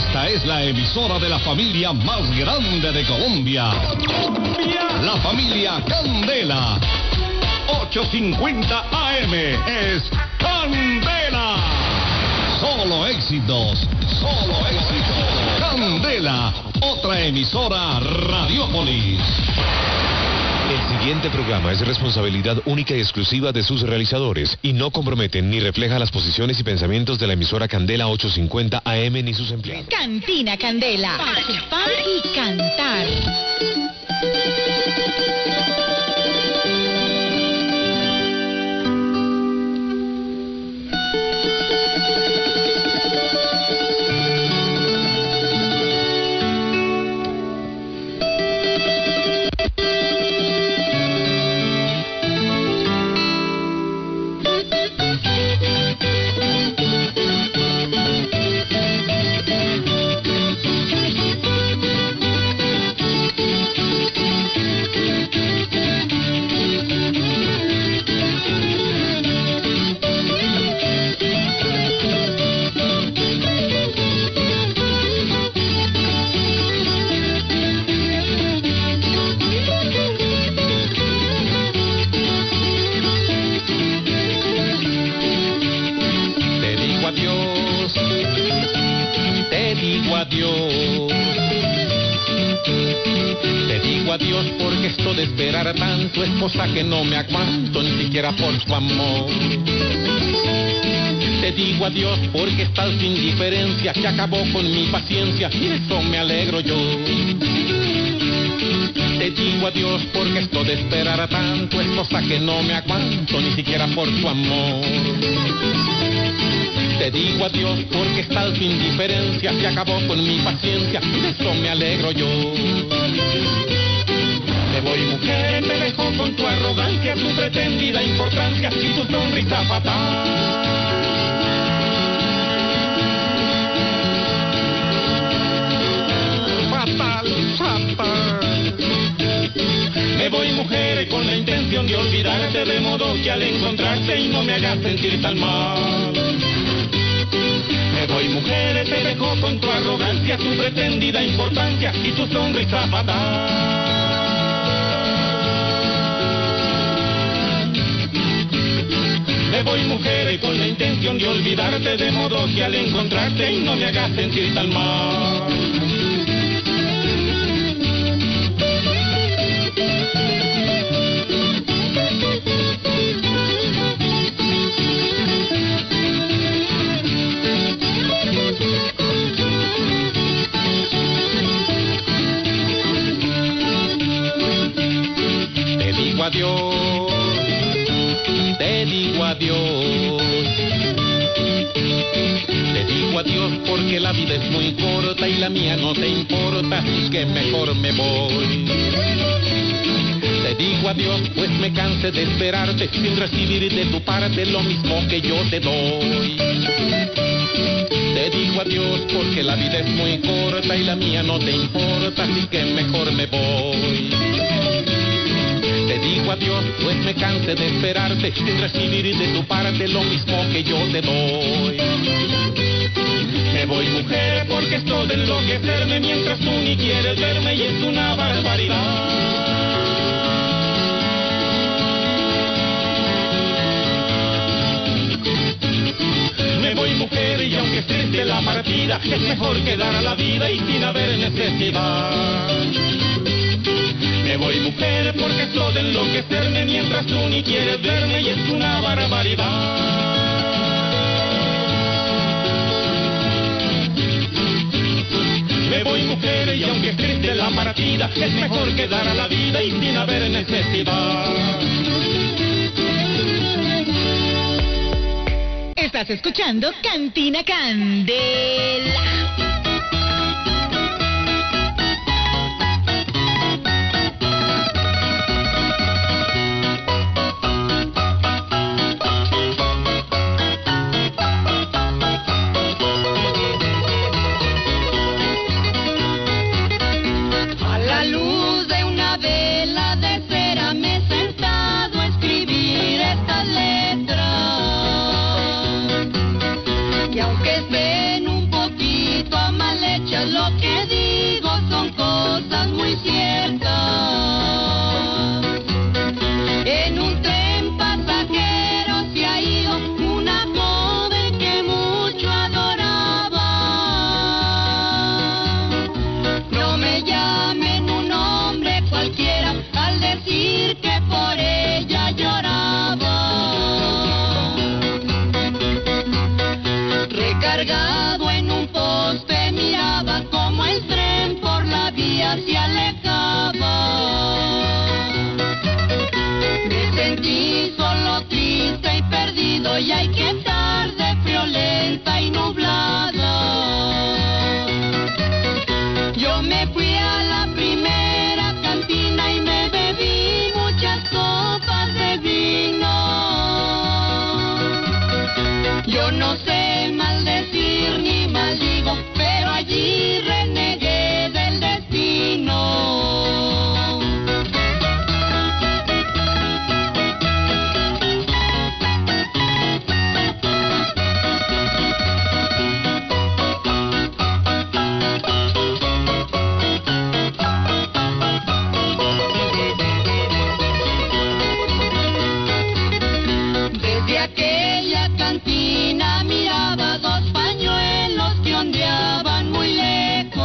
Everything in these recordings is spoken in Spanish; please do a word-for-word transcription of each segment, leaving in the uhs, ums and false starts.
Esta es la emisora de la familia más grande de Colombia. La familia Candela. ochocientos cincuenta A M es Candela. Solo éxitos, solo éxitos. Candela, otra emisora Radiópolis. El siguiente programa es responsabilidad única y exclusiva de sus realizadores y no comprometen ni refleja las posiciones y pensamientos de la emisora Candela ochocientos cincuenta A M ni sus empleados. Cantina Candela, participar y cantar. Tanto es cosa que no me aguanto ni siquiera por su amor. Te digo adiós porque esta indiferencia se acabó con mi paciencia y de eso me alegro yo. Te digo adiós porque esto de esperar tanto es cosa que no me aguanto ni siquiera por su amor. Te digo adiós porque esta indiferencia se acabó con mi paciencia y de eso me alegro yo. Me voy, mujer, te dejo con tu arrogancia, tu pretendida importancia y tu sonrisa fatal. Fatal, fatal. Me voy, mujer, con la intención de olvidarte, de modo que al encontrarte y no me hagas sentir tan mal. Me voy, mujer, te dejo con tu arrogancia, tu pretendida importancia y tu sonrisa fatal. Me voy, mujer, con la intención de olvidarte, de modo que al encontrarte y no me hagas sentir tan mal. Te digo adiós. Te digo adiós, te digo adiós porque la vida es muy corta y la mía no te importa, así que mejor me voy. Te digo adiós pues me cansé de esperarte sin recibir de tu parte lo mismo que yo te doy. Te digo adiós porque la vida es muy corta y la mía no te importa, así que mejor me voy. Te digo adiós, pues me cansé de esperarte, sin recibir de tu parte lo mismo que yo te doy. Me voy, mujer, porque estoy de enloquecerme mientras tú ni quieres verme y es una barbaridad. Me voy, mujer, y aunque es triste la partida, es mejor quedar a la vida y sin haber necesidad. Me voy, mujer, porque estoy de enloquecerme mientras tú ni quieres verme y es una barbaridad. Me voy, mujer, y aunque es triste la partida, es mejor quedar a la vida y sin haber necesidad. Estás escuchando Cantina Candela. Aunque ven un poco poquito mal hechas, lo que digo son cosas muy ciertas. En un tren pasajero se ha ido una joven que mucho adoraba. No me llamen un hombre cualquiera al decir que por ella lloraba. Recargado en un poste miraba como el tren por la vía se alejaba. Me sentí solo, triste y perdido, y ay, qué tarde friolenta y nublada. Yo me fui a la primera cantina y me bebí muchas copas de vino. Yo no sé maldecir ni maldigo, pero allí renegué del destino. Desde aquella cantina miraba dos pañuelos que ondeaban muy lejos.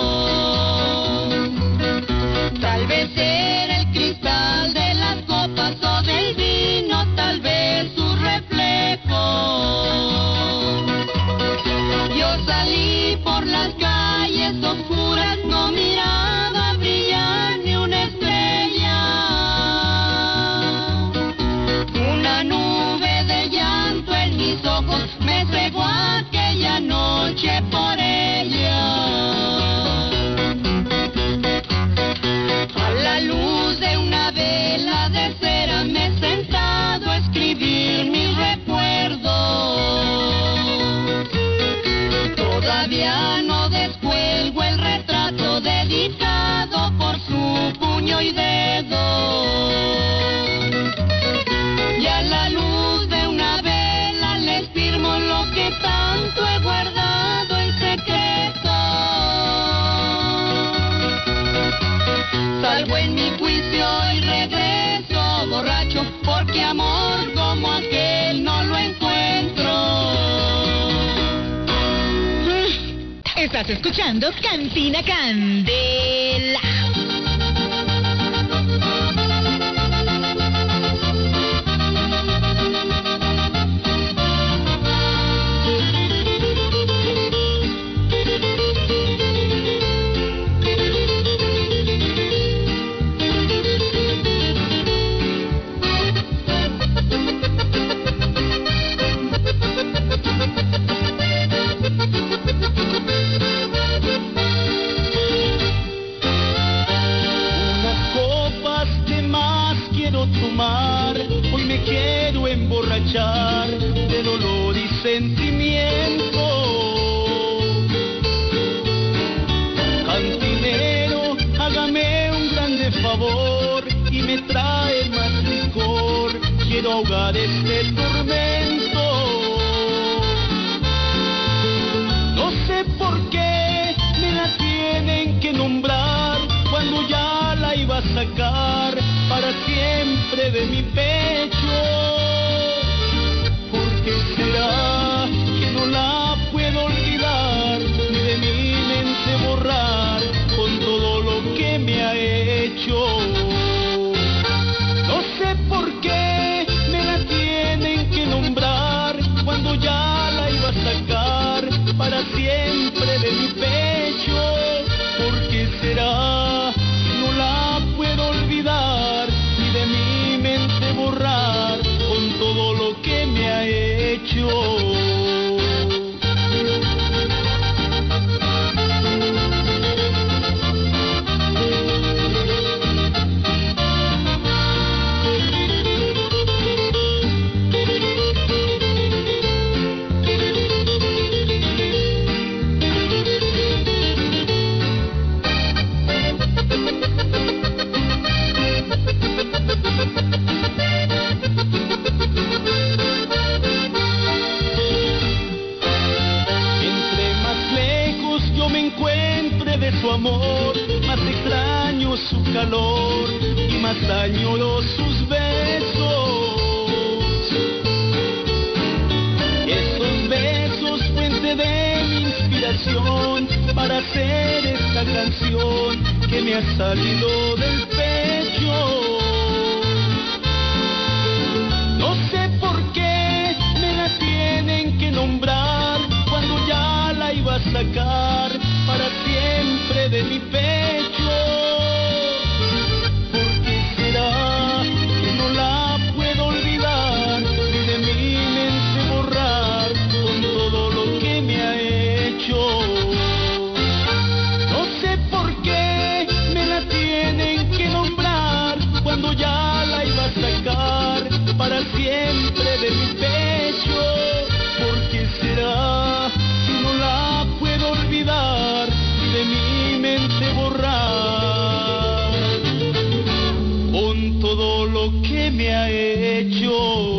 Tal vez era el cristal de las copas o del vino, tal vez su reflejo. Yo salí por las calles oscuras, no miraba brillar ni una estrella. Una nube de llanto en mis ojos me cegó aquella noche por ella. A la luz de una vela de cera me he sentado a escribir mis recuerdos. Todavía no descuelgo el retrato dedicado por su puño y dedo. Y a la luz de una vela les firmo lo que tanto he guardado en secreto. Salgo en mi juicio y regreso borracho, porque amor como aquel no lo encuentro. Estás escuchando Cantina Candela. Unas copas de más quiero tomar, hoy me quiero emborrachar de dolor y sentimiento. Cantinero, hágame un grande favor y me trae más licor, quiero ahogar este tormento. No sé por qué me la tienen que nombrar cuando ya la iba a sacar para siempre de mi pecho. ¿Por qué será que no la puedo olvidar ni de mi mente borrar con todo lo que me ha hecho? No sé por qué me la tienen que nombrar cuando ya la iba a sacar para siempre de mi pecho. ¿Por qué será que no la puedo olvidar ni de mi mente borrar con todo lo que me ha hecho? de su amor, más extraño su calor y más añoro sus besos. Esos besos, fuente de mi inspiración para hacer esta canción que me ha salido del pecho. No sé por qué me la tienen que nombrar cuando ya la iba a sacar para siempre de mi pecho. ¿Por qué será que no la puedo olvidar ni de mi mente borrar con todo lo que me ha hecho? No sé por qué me la tienen que nombrar cuando ya la iba a sacar para siempre de mi pecho. ¿Por qué será que no la puedo olvidar y de mi mente borrar con todo lo que me ha hecho?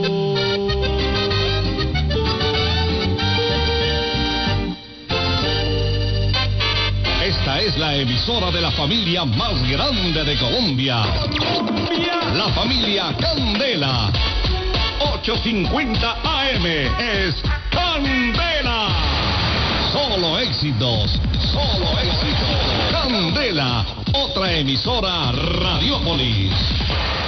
Esta es la emisora de la familia más grande de Colombia. La familia Candela. ochocientos cincuenta A M es Candela. Solo éxitos, solo éxitos. Candela, otra emisora Radiopolis.